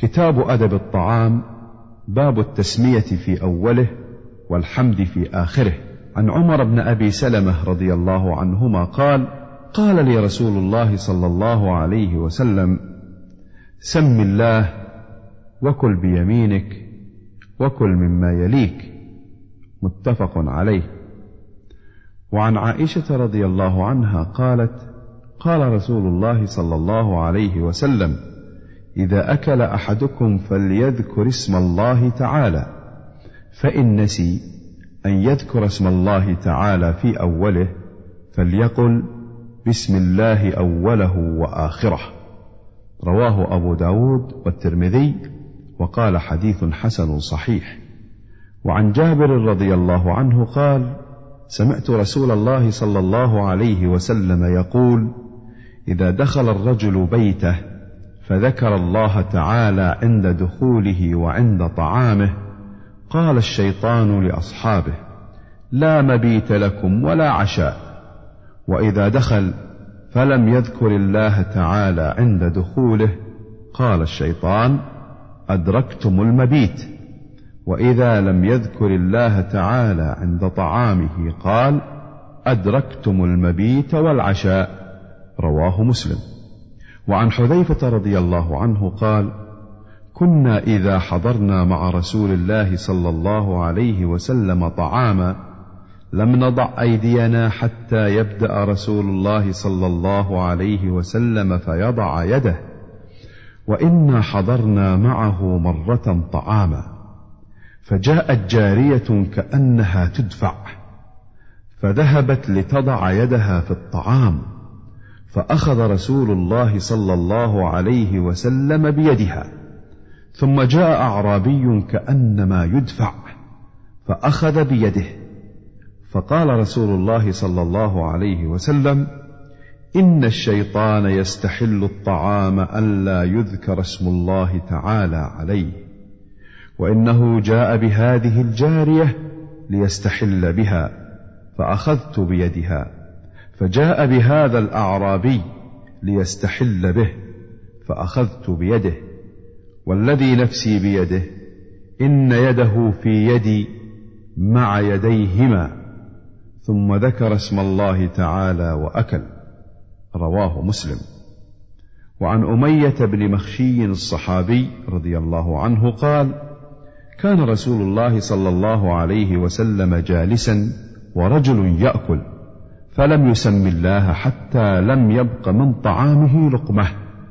كتاب أدب الطعام، باب التسمية في أوله والحمد في آخره. عن عمر بن أبي سلمة رضي الله عنهما قال: قال لي رسول الله صلى الله عليه وسلم: سم الله وكل بيمينك وكل مما يليك. متفق عليه. وعن عائشة رضي الله عنها قالت: قال رسول الله صلى الله عليه وسلم: إذا أكل أحدكم فليذكر اسم الله تعالى، فإن نسي أن يذكر اسم الله تعالى في أوله فليقل بسم الله أوله وآخره. رواه أبو داود والترمذي وقال حديث حسن صحيح. وعن جابر رضي الله عنه قال: سمعت رسول الله صلى الله عليه وسلم يقول: إذا دخل الرجل بيته فذكر الله تعالى عند دخوله وعند طعامه قال الشيطان لأصحابه: لا مبيت لكم ولا عشاء. وإذا دخل فلم يذكر الله تعالى عند دخوله قال الشيطان: أدركتم المبيت. وإذا لم يذكر الله تعالى عند طعامه قال: أدركتم المبيت والعشاء. رواه مسلم. وعن حذيفة رضي الله عنه قال: كنا إذا حضرنا مع رسول الله صلى الله عليه وسلم طعاما لم نضع أيدينا حتى يبدأ رسول الله صلى الله عليه وسلم فيضع يده، وإنا حضرنا معه مرة طعاما فجاءت جارية كأنها تدفع فذهبت لتضع يدها في الطعام، فأخذ رسول الله صلى الله عليه وسلم بيدها، ثم جاء أعرابي كأنما يدفع فأخذ بيده، فقال رسول الله صلى الله عليه وسلم: إن الشيطان يستحل الطعام ألا يذكر اسم الله تعالى عليه، وإنه جاء بهذه الجارية ليستحل بها، فأخذت بيدها، فجاء بهذا الأعرابي ليستحل به، فأخذت بيده، والذي نفسي بيده إن يده في يدي مع يديهما، ثم ذكر اسم الله تعالى وأكل. رواه مسلم. وعن أمية بن مخشي الصحابي رضي الله عنه قال: كان رسول الله صلى الله عليه وسلم جالسا ورجل يأكل فلم يسم الله حتى لم يبق من طعامه لقمة،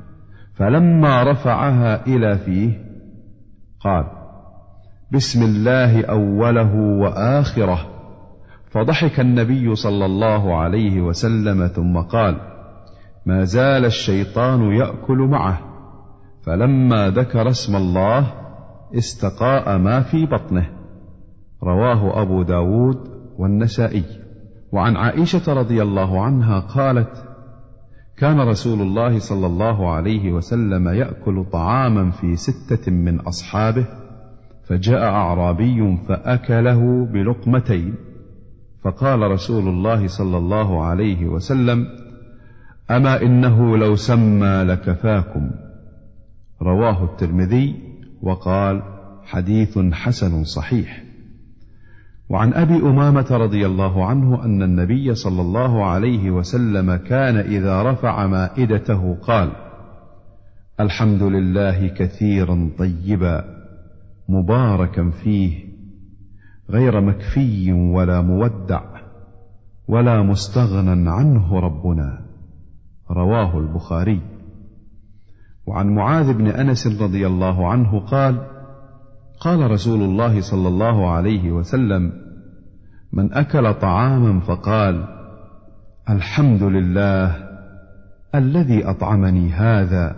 فلما رفعها إلى فيه قال: بسم الله أوله وآخره، فضحك النبي صلى الله عليه وسلم ثم قال: ما زال الشيطان يأكل معه، فلما ذكر اسم الله استقاء ما في بطنه. رواه أبو داود والنسائي. وعن عائشة رضي الله عنها قالت: كان رسول الله صلى الله عليه وسلم يأكل طعاما في 6 من أصحابه، فجاء أعرابي فأكله بلقمتين، فقال رسول الله صلى الله عليه وسلم: أما إنه لو سمى لكفاكم. رواه الترمذي وقال حديث حسن صحيح. وعن أبي أمامة رضي الله عنه أن النبي صلى الله عليه وسلم كان إذا رفع مائدته قال: الحمد لله كثيرا طيبا مباركا فيه، غير مكفي ولا مودع ولا مستغنى عنه ربنا. رواه البخاري. وعن معاذ بن أنس رضي الله عنه قال: قال رسول الله صلى الله عليه وسلم: من أكل طعاما فقال: الحمد لله الذي أطعمني هذا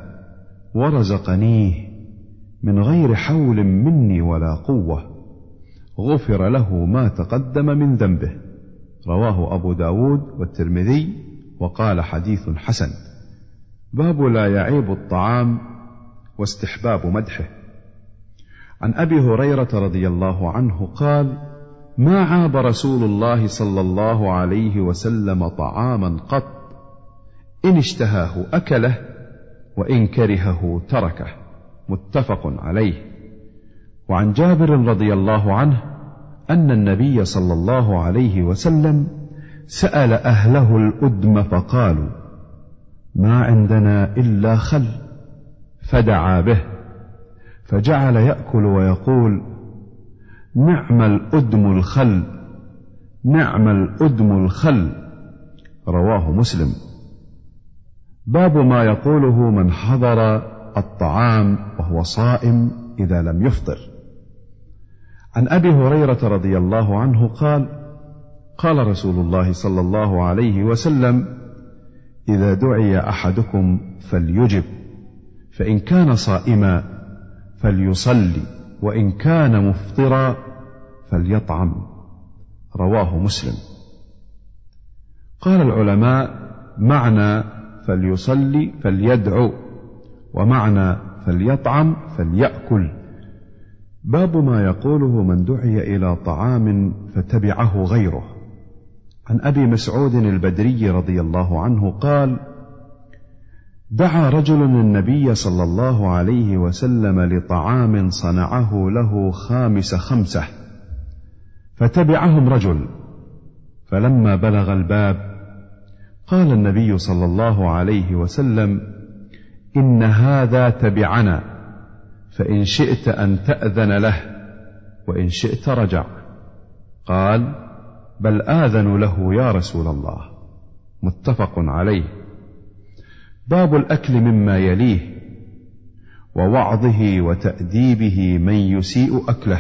ورزقنيه من غير حول مني ولا قوة، غفر له ما تقدم من ذنبه. رواه أبو داود والترمذي وقال حديث حسن. باب لا يعيب الطعام واستحباب مدحه. عن أبي هريرة رضي الله عنه قال: ما عاب رسول الله صلى الله عليه وسلم طعاما قط، إن اشتهاه أكله وإن كرهه تركه. متفق عليه. وعن جابر رضي الله عنه أن النبي صلى الله عليه وسلم سأل أهله الأدم فقالوا: ما عندنا إلا خل، فدعا به، فجعل يأكل ويقول: نعم الأدم الخل، نعم الأدم الخل. رواه مسلم. باب ما يقوله من حضر الطعام وهو صائم إذا لم يفطر. عن أبي هريرة رضي الله عنه قال: قال رسول الله صلى الله عليه وسلم: إذا دعي أحدكم فليجب، فإن كان صائما فليصلي، وإن كان مفطرا فليطعم. رواه مسلم. قال العلماء: معنى فليصلي فليدعو، ومعنى فليطعم فليأكل. باب ما يقوله من دعي إلى طعام فتبعه غيره. عن أبي مسعود البدري رضي الله عنه قال: دعا رجل النبي صلى الله عليه وسلم لطعام صنعه له 5 فتبعهم رجل، فلما بلغ الباب قال النبي صلى الله عليه وسلم: إن هذا تبعنا، فإن شئت أن تأذن له، وإن شئت رجع. قال: بل آذن له يا رسول الله. متفق عليه. باب الأكل مما يليه، ووعظه وتأديبه من يسيء أكله.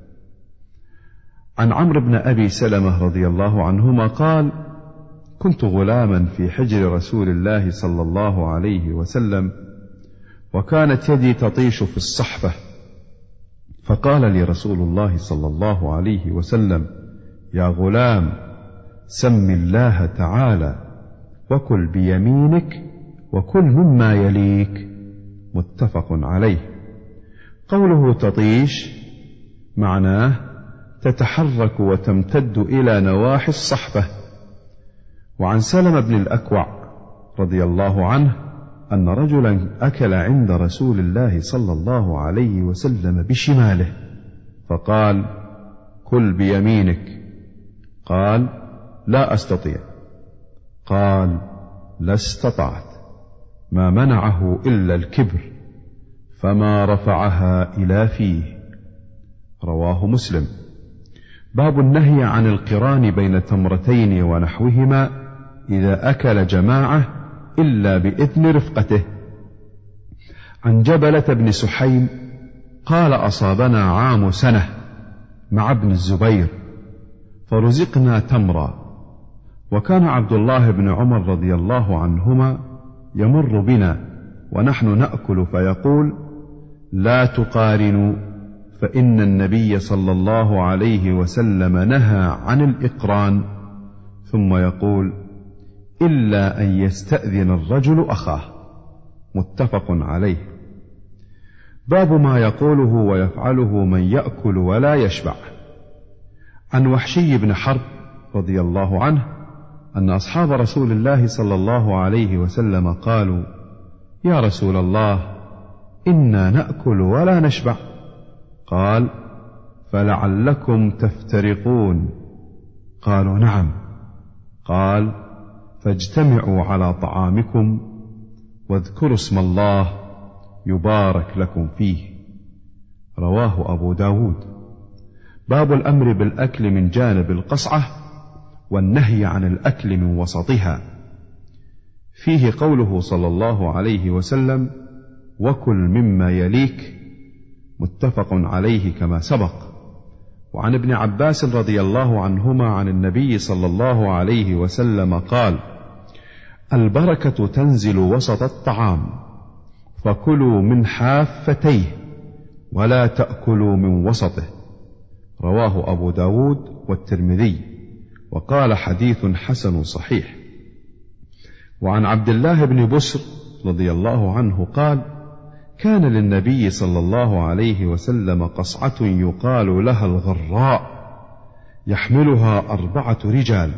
عن عمرو بن أبي سلمة رضي الله عنهما قال: كنت غلاما في حجر رسول الله صلى الله عليه وسلم، وكانت يدي تطيش في الصحفة، فقال لي رسول الله صلى الله عليه وسلم: يا غلام، سم الله تعالى، وكل بيمينك، وكل مما يليك. متفق عليه. قوله تطيش معناه تتحرك وتمتد إلى نواحي الصحفة. وعن سلمة بن الأكوع رضي الله عنه أن رجلا أكل عند رسول الله صلى الله عليه وسلم بشماله، فقال: كل بيمينك. قال: لا أستطيع. قال: لا استطعت، ما منعه إلا الكبر، فما رفعها إلى فيه. رواه مسلم. باب النهي عن القران بين تمرتين ونحوهما إذا أكل جماعة إلا بإذن رفقته. عن جبلة بن سحيم قال: أصابنا عام سنة مع ابن الزبير، فرزقنا تمرا، وكان عبد الله بن عمر رضي الله عنهما يمر بنا ونحن نأكل فيقول: لا تقارنوا، فإن النبي صلى الله عليه وسلم نهى عن الإقران، ثم يقول: إلا أن يستأذن الرجل أخاه. متفق عليه. باب ما يقوله ويفعله من يأكل ولا يشبع. عن وحشي بن حرب رضي الله عنه أن أصحاب رسول الله صلى الله عليه وسلم قالوا: يا رسول الله، إنا نأكل ولا نشبع. قال: فلعلكم تفترقون. قالوا: نعم. قال: فاجتمعوا على طعامكم واذكروا اسم الله يبارك لكم فيه. رواه أبو داود. باب الأمر بالأكل من جانب القصعة، والنهي عن الأكل من وسطها. فيه قوله صلى الله عليه وسلم: وكل مما يليك. متفق عليه كما سبق. وعن ابن عباس رضي الله عنهما عن النبي صلى الله عليه وسلم قال: البركة تنزل وسط الطعام، فكلوا من حافتيه ولا تأكلوا من وسطه. رواه أبو داود والترمذي، وقال: حديث حسن صحيح. وعن عبد الله بن بسر رضي الله عنه قال: كان للنبي صلى الله عليه وسلم قصعة يقال لها الغراء، يحملها 4 رجال،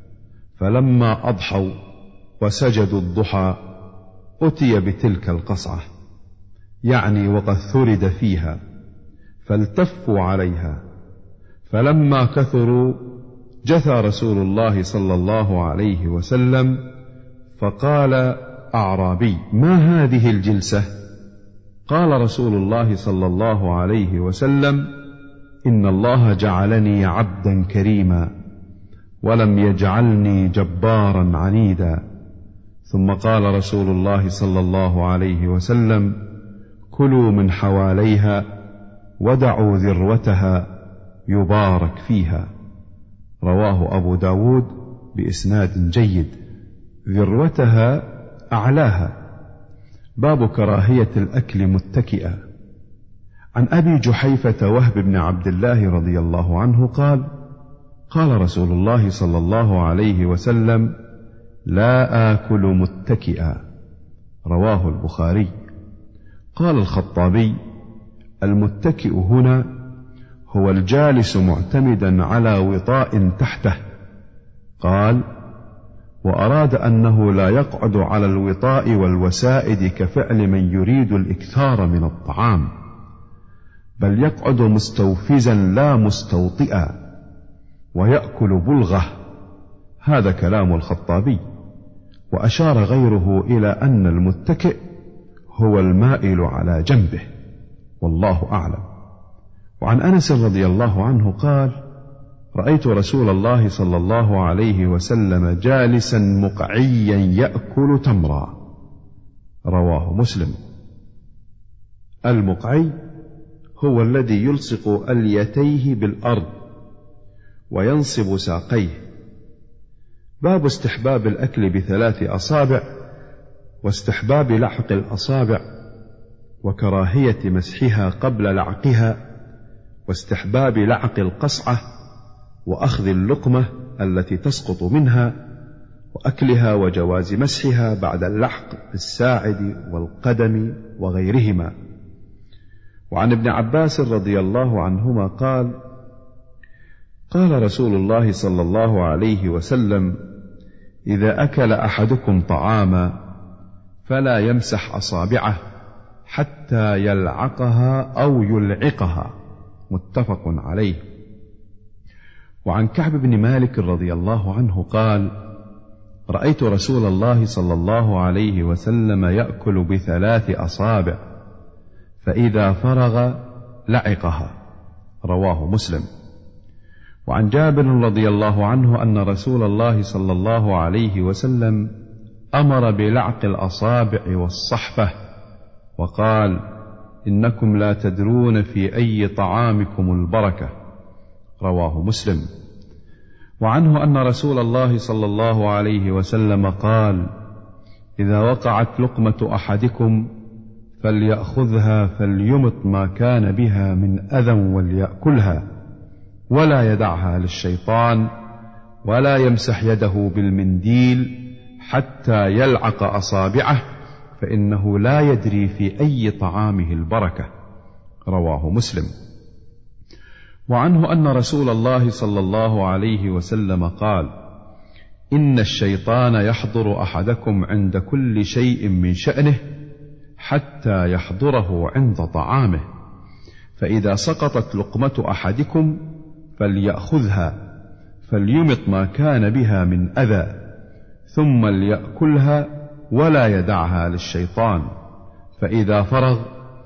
فلما أضحوا وسجدوا الضحى أتي بتلك القصعة، يعني وقد ثرد فيها، فالتفوا عليها، فلما كثروا جثى رسول الله صلى الله عليه وسلم، فقال أعرابي: ما هذه الجلسة؟ قال رسول الله صلى الله عليه وسلم: إن الله جعلني عبدا كريما ولم يجعلني جبارا عنيدا. ثم قال رسول الله صلى الله عليه وسلم: كلوا من حواليها ودعوا ذروتها يبارك فيها. رواه أبو داود بإسناد جيد. ذروتها أعلاها. باب كراهية الأكل متكئا. عن أبي جحيفة وهب بن عبد الله رضي الله عنه قال: قال رسول الله صلى الله عليه وسلم: لا آكل متكئا. رواه البخاري. قال الخطابي: المتكئ هنا هو الجالس معتمدا على وطاء تحته. قال: وأراد أنه لا يقعد على الوطاء والوسائد كفعل من يريد الإكثار من الطعام، بل يقعد مستوفزا لا مستوطئا، ويأكل بلغة. هذا كلام الخطابي. وأشار غيره إلى أن المتكئ هو المائل على جنبه، والله أعلم. وعن أنس رضي الله عنه قال: رأيت رسول الله صلى الله عليه وسلم جالسا مقعيا يأكل تمرا. رواه مسلم. المقعي هو الذي يلصق أليتيه بالأرض وينصب ساقيه. باب استحباب الأكل ب3 أصابع، واستحباب لعق الأصابع، وكراهية مسحها قبل لعقها، واستحباب لعق القصعة، وأخذ اللقمة التي تسقط منها، وأكلها، وجواز مسحها بعد اللحق بالساعد والقدم وغيرهما. وعن ابن عباس رضي الله عنهما قال: قال رسول الله صلى الله عليه وسلم: إذا أكل أحدكم طعاما فلا يمسح أصابعه حتى يلعقها أو يلعقها. متفق عليه. وعن كعب بن مالك رضي الله عنه قال: رأيت رسول الله صلى الله عليه وسلم يأكل ب3 أصابع، فإذا فرغ لعقها. رواه مسلم. وعن جابر رضي الله عنه أن رسول الله صلى الله عليه وسلم أمر بلعق الأصابع والصحفة، وقال: إنكم لا تدرون في أي طعامكم البركة. رواه مسلم. وعنه أن رسول الله صلى الله عليه وسلم قال: إذا وقعت لقمة أحدكم فليأخذها فليمط ما كان بها من أذى وليأكلها، ولا يدعها للشيطان، ولا يمسح يده بالمنديل حتى يلعق أصابعه، فإنه لا يدري في أي طعامه البركة. رواه مسلم. وعنه أن رسول الله صلى الله عليه وسلم قال: إن الشيطان يحضر أحدكم عند كل شيء من شأنه حتى يحضره عند طعامه، فإذا سقطت لقمة أحدكم فليأخذها فليمط ما كان بها من أذى، ثم ليأكلها ولا يدعها للشيطان، فإذا فرغ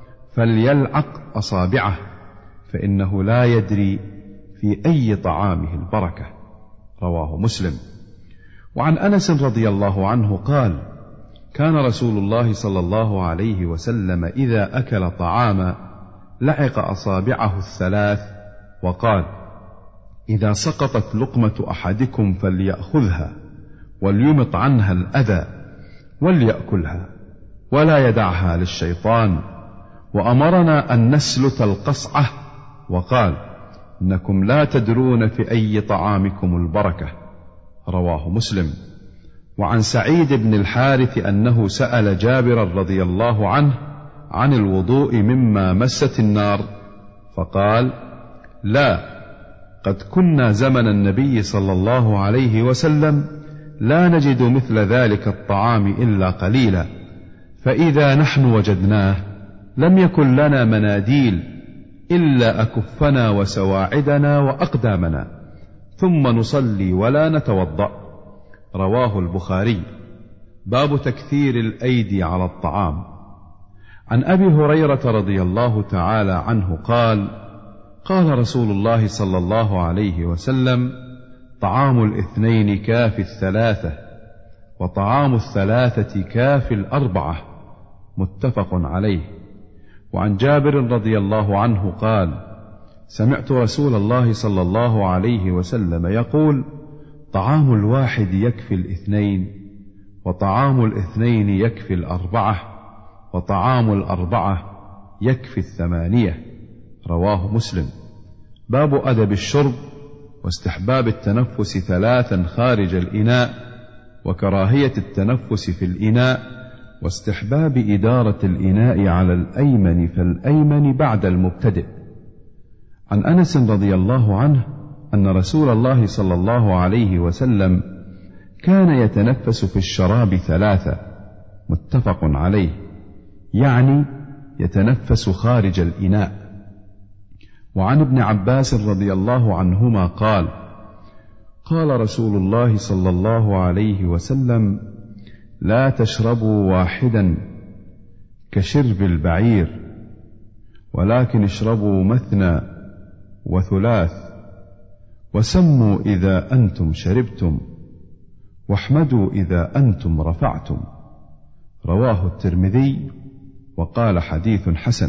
فليلعق أصابعه، فإنه لا يدري في أي طعامه البركة. رواه مسلم. وعن أنس رضي الله عنه قال: كان رسول الله صلى الله عليه وسلم إذا أكل طعاما لعق أصابعه 3، وقال: إذا سقطت لقمة أحدكم فليأخذها وليمط عنها الأذى وليأكلها ولا يدعها للشيطان. وأمرنا أن نسلت القصعة، وقال: إنكم لا تدرون في أي طعامكم البركة. رواه مسلم. وعن سعيد بن الحارث أنه سأل جابر رضي الله عنه عن الوضوء مما مست النار، فقال: لا، قد كنا زمن النبي صلى الله عليه وسلم لا نجد مثل ذلك الطعام إلا قليلا، فإذا نحن وجدناه لم يكن لنا مناديل إلا أكفنا وسواعدنا وأقدامنا، ثم نصلي ولا نتوضأ. رواه البخاري. باب تكثير الأيدي على الطعام. عن أبي هريرة رضي الله تعالى عنه قال: قال رسول الله صلى الله عليه وسلم: طعام الاثنين كافي الثلاثة، وطعام الثلاثة كافي الأربعة. متفق عليه. وعن جابر رضي الله عنه قال: سمعت رسول الله صلى الله عليه وسلم يقول: طعام الواحد يكفي الاثنين، وطعام الاثنين يكفي الأربعة، وطعام الأربعة يكفي الثمانية. رواه مسلم. باب أدب الشرب واستحباب التنفس ثلاثا خارج الإناء، وكراهية التنفس في الإناء، واستحباب إدارة الإناء على الأيمن فالأيمن بعد المبتدئ. عن أنس رضي الله عنه أن رسول الله صلى الله عليه وسلم كان يتنفس في الشراب ثلاثة. متفق عليه، يعني يتنفس خارج الإناء. وعن ابن عباس رضي الله عنهما قال: قال رسول الله صلى الله عليه وسلم: لا تشربوا واحدا كشرب البعير، ولكن اشربوا مثنى وثلاث، وسموا إذا أنتم شربتم، واحمدوا إذا أنتم رفعتم. رواه الترمذي وقال حديث حسن.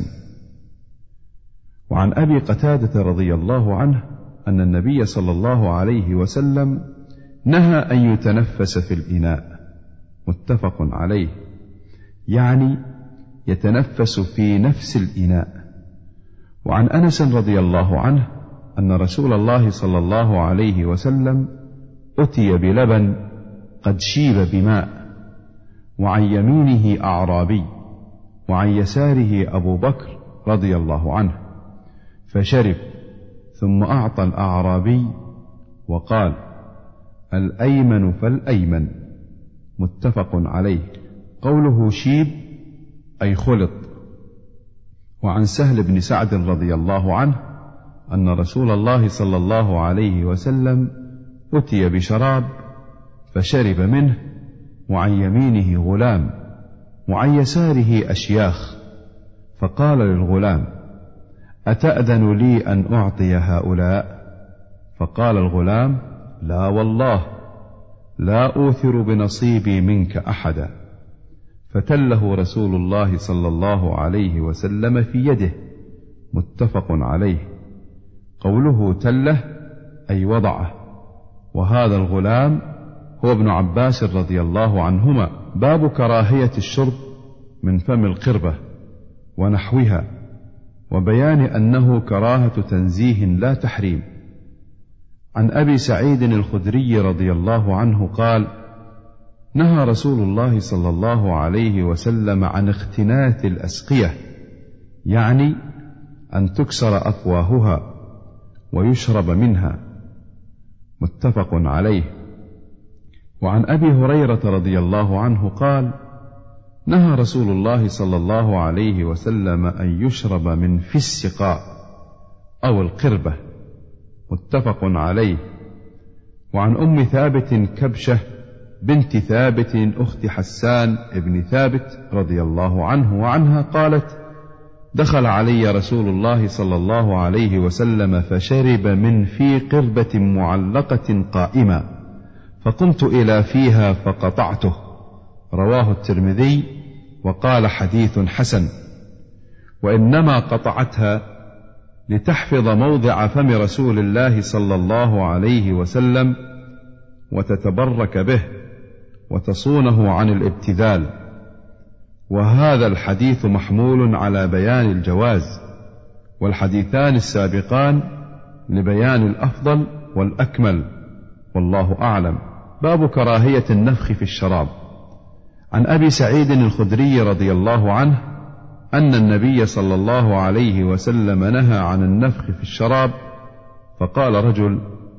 وعن أبي قتادة رضي الله عنه أن النبي صلى الله عليه وسلم نهى أن يتنفس في الإناء. متفق عليه، يعني يتنفس في نفس الإناء. وعن أنس رضي الله عنه أن رسول الله صلى الله عليه وسلم أتي بلبن قد شيب بماء، وعن يمينه أعرابي، وعن يساره أبو بكر رضي الله عنه، فشرب، ثم أعطى الأعرابي وقال: الأيمن فالأيمن. متفق عليه. قوله شيب أي خلط. وعن سهل بن سعد رضي الله عنه أن رسول الله صلى الله عليه وسلم أتي بشراب فشرب منه، وعن يمينه غلام، وعن يساره أشياخ، فقال للغلام: أتأذن لي أن أعطي هؤلاء؟ فقال الغلام: لا والله، لا أوثر بنصيبي منك أحدا. فتله رسول الله صلى الله عليه وسلم في يده. متفق عليه. قوله تله أي وضعه. وهذا الغلام هو ابن عباس رضي الله عنهما. باب كراهية الشرب من فم القربة ونحوها، وبيان أنه كراهة تنزيه لا تحريم. عن أبي سعيد الخدري رضي الله عنه قال: نهى رسول الله صلى الله عليه وسلم عن اختناث الأسقية، يعني أن تكسر أفواهها ويشرب منها. متفق عليه. وعن أبي هريرة رضي الله عنه قال: نهى رسول الله صلى الله عليه وسلم أن يشرب من في السقاء أو القربة. متفق عليه. وعن أم ثابت كبشة بنت ثابت أخت حسان ابن ثابت رضي الله عنه وعنها قالت: دخل علي رسول الله صلى الله عليه وسلم فشرب من في قربة معلقة قائمة، فقمت إلى فيها فقطعته. رواه الترمذي وقال حديث حسن. وإنما قطعتها لتحفظ موضع فم رسول الله صلى الله عليه وسلم وتتبرك به وتصونه عن الابتذال. وهذا الحديث محمول على بيان الجواز، والحديثان السابقان لبيان الأفضل والأكمل، والله أعلم. باب كراهية النفخ في الشراب. عن أبي سعيد الخدري رضي الله عنه أن النبي صلى الله عليه وسلم نهى عن النفخ في الشراب، فقال رجل: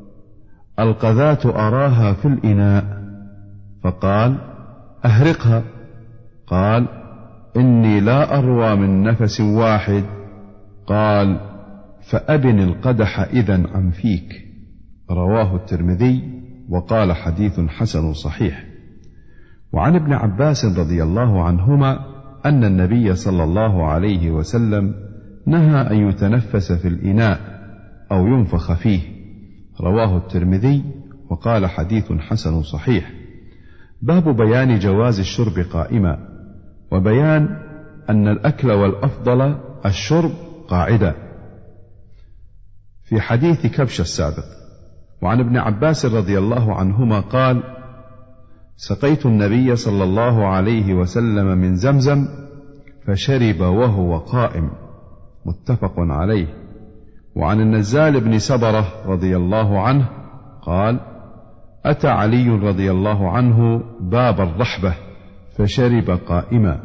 القذاة أراها في الإناء، فقال: أهرقها. قال: إني لا أروى من نفس واحد. قال: فأبن القدح إذن عن فيك. رواه الترمذي وقال: حديث حسن صحيح. وعن ابن عباس رضي الله عنهما أن النبي صلى الله عليه وسلم نهى أن يتنفس في الإناء أو ينفخ فيه. رواه الترمذي وقال: حديث حسن صحيح. باب بيان جواز الشرب قائما، وبيان أن الأكل والأفضل الشرب قاعدا، في حديث كبش السابق. وعن ابن عباس رضي الله عنهما قال: سقيت النبي صلى الله عليه وسلم من زمزم فشرب وهو قائم. متفق عليه. وعن النزال بن سبرة رضي الله عنه قال: أتى علي رضي الله عنه باب الرحبة فشرب قائما،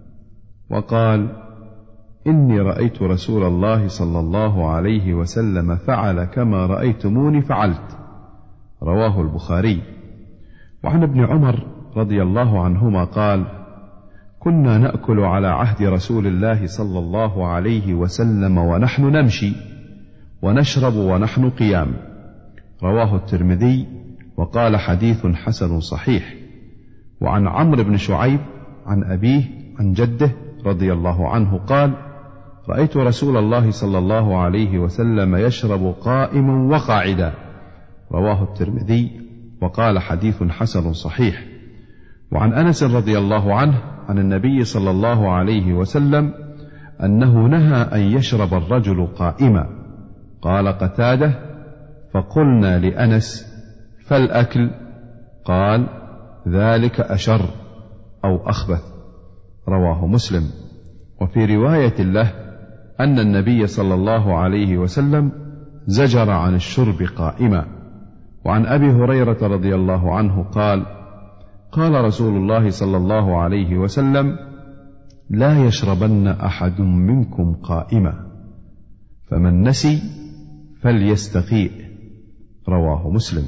وقال: إني رأيت رسول الله صلى الله عليه وسلم فعل كما رأيتموني فعلت. رواه البخاري. وعن ابن عمر رضي الله عنهما قال: كنا نأكل على عهد رسول الله صلى الله عليه وسلم ونحن نمشي، ونشرب ونحن قيام. رواه الترمذي وقال: حديث حسن صحيح. وعن عمرو بن شعيب عن أبيه عن جده رضي الله عنه قال: رأيت رسول الله صلى الله عليه وسلم يشرب قائما وقاعدا. رواه الترمذي وقال: حديث حسن صحيح. وعن أنس رضي الله عنه عن النبي صلى الله عليه وسلم أنه نهى أن يشرب الرجل قائما. قال قتادة: فقلنا لأنس: فالأكل؟ قال: ذلك أشر أو أخبث. رواه مسلم. وفي رواية له أن النبي صلى الله عليه وسلم زجر عن الشرب قائما. وعن أبي هريرة رضي الله عنه قال: قال رسول الله صلى الله عليه وسلم: لا يشربن أحد منكم قائما، فمن نسي فليستقيء. رواه مسلم.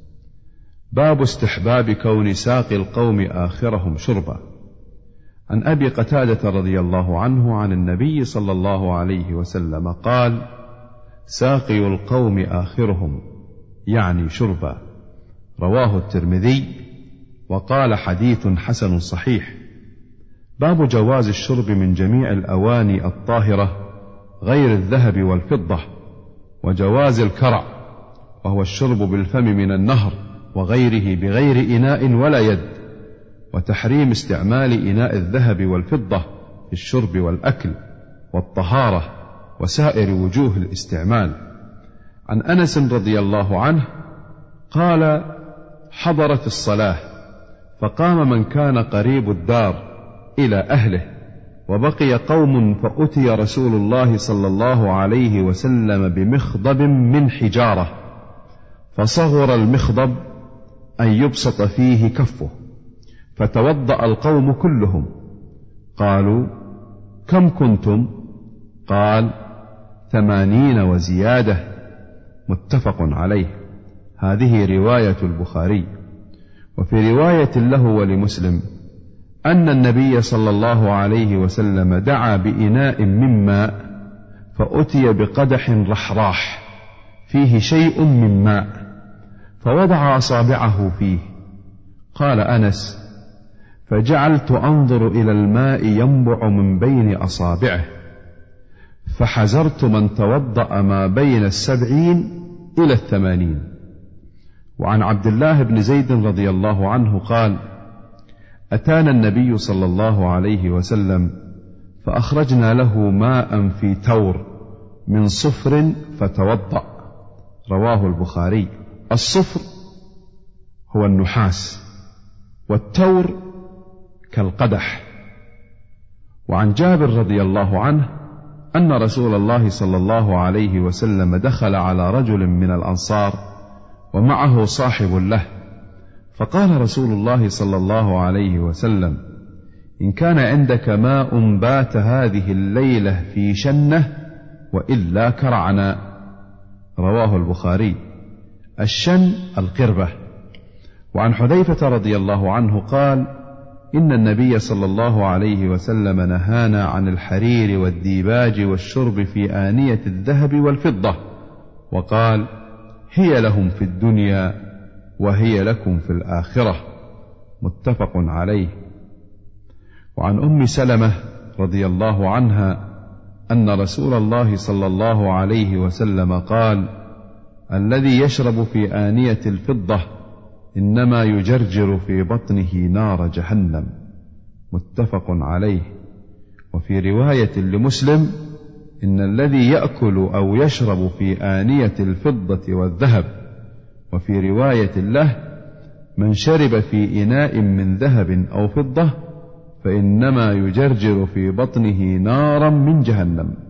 باب استحباب كون ساقي القوم آخرهم شربا. عن أبي قتادة رضي الله عنه عن النبي صلى الله عليه وسلم قال: ساقي القوم آخرهم، يعني شربا. رواه الترمذي وقال: حديث حسن صحيح. باب جواز الشرب من جميع الأواني الطاهرة غير الذهب والفضة، وجواز الكرع وهو الشرب بالفم من النهر وغيره بغير إناء ولا يد، وتحريم استعمال إناء الذهب والفضة في الشرب والأكل والطهارة وسائر وجوه الاستعمال. عن أنس رضي الله عنه قال: حضرت الصلاة فقام من كان قريب الدار إلى أهله، وبقي قوم فأتي رسول الله صلى الله عليه وسلم بمخضب من حجارة، فصغر المخضب أن يبسط فيه كفه، فتوضأ القوم كلهم. قالوا: كم كنتم؟ قال: 80 وزيادة. متفق عليه. هذه رواية البخاري. وفي رواية له ولمسلم أن النبي صلى الله عليه وسلم دعا بإناء من ماء، فأتي بقدح رحراح فيه شيء من ماء، فوضع أصابعه فيه. قال أنس: فجعلت أنظر إلى الماء ينبع من بين أصابعه، فحزرت من توضأ ما بين 70 إلى 80. وعن عبد الله بن زيد رضي الله عنه قال: أتانا النبي صلى الله عليه وسلم فأخرجنا له ماء في تور من صفر فتوضأ. رواه البخاري. الصفر هو النحاس، والتور كالقدح. وعن جابر رضي الله عنه أن رسول الله صلى الله عليه وسلم دخل على رجل من الأنصار ومعه صاحب له، فقال رسول الله صلى الله عليه وسلم: إن كان عندك ماء بات هذه الليلة في شنة، وإلا كرعنا. رواه البخاري. الشن القربة. وعن حذيفة رضي الله عنه قال: إن النبي صلى الله عليه وسلم نهانا عن الحرير والديباج والشرب في آنية الذهب والفضة، وقال: هي لهم في الدنيا وهي لكم في الآخرة. متفق عليه. وعن أم سلمة رضي الله عنها أن رسول الله صلى الله عليه وسلم قال: الذي يشرب في آنية الفضة إنما يجرجر في بطنه نار جهنم. متفق عليه. وفي رواية لمسلم: إن الذي يأكل أو يشرب في آنية الفضة والذهب. وفي رواية له: من شرب في إناء من ذهب أو فضة فإنما يجرجر في بطنه نارا من جهنم.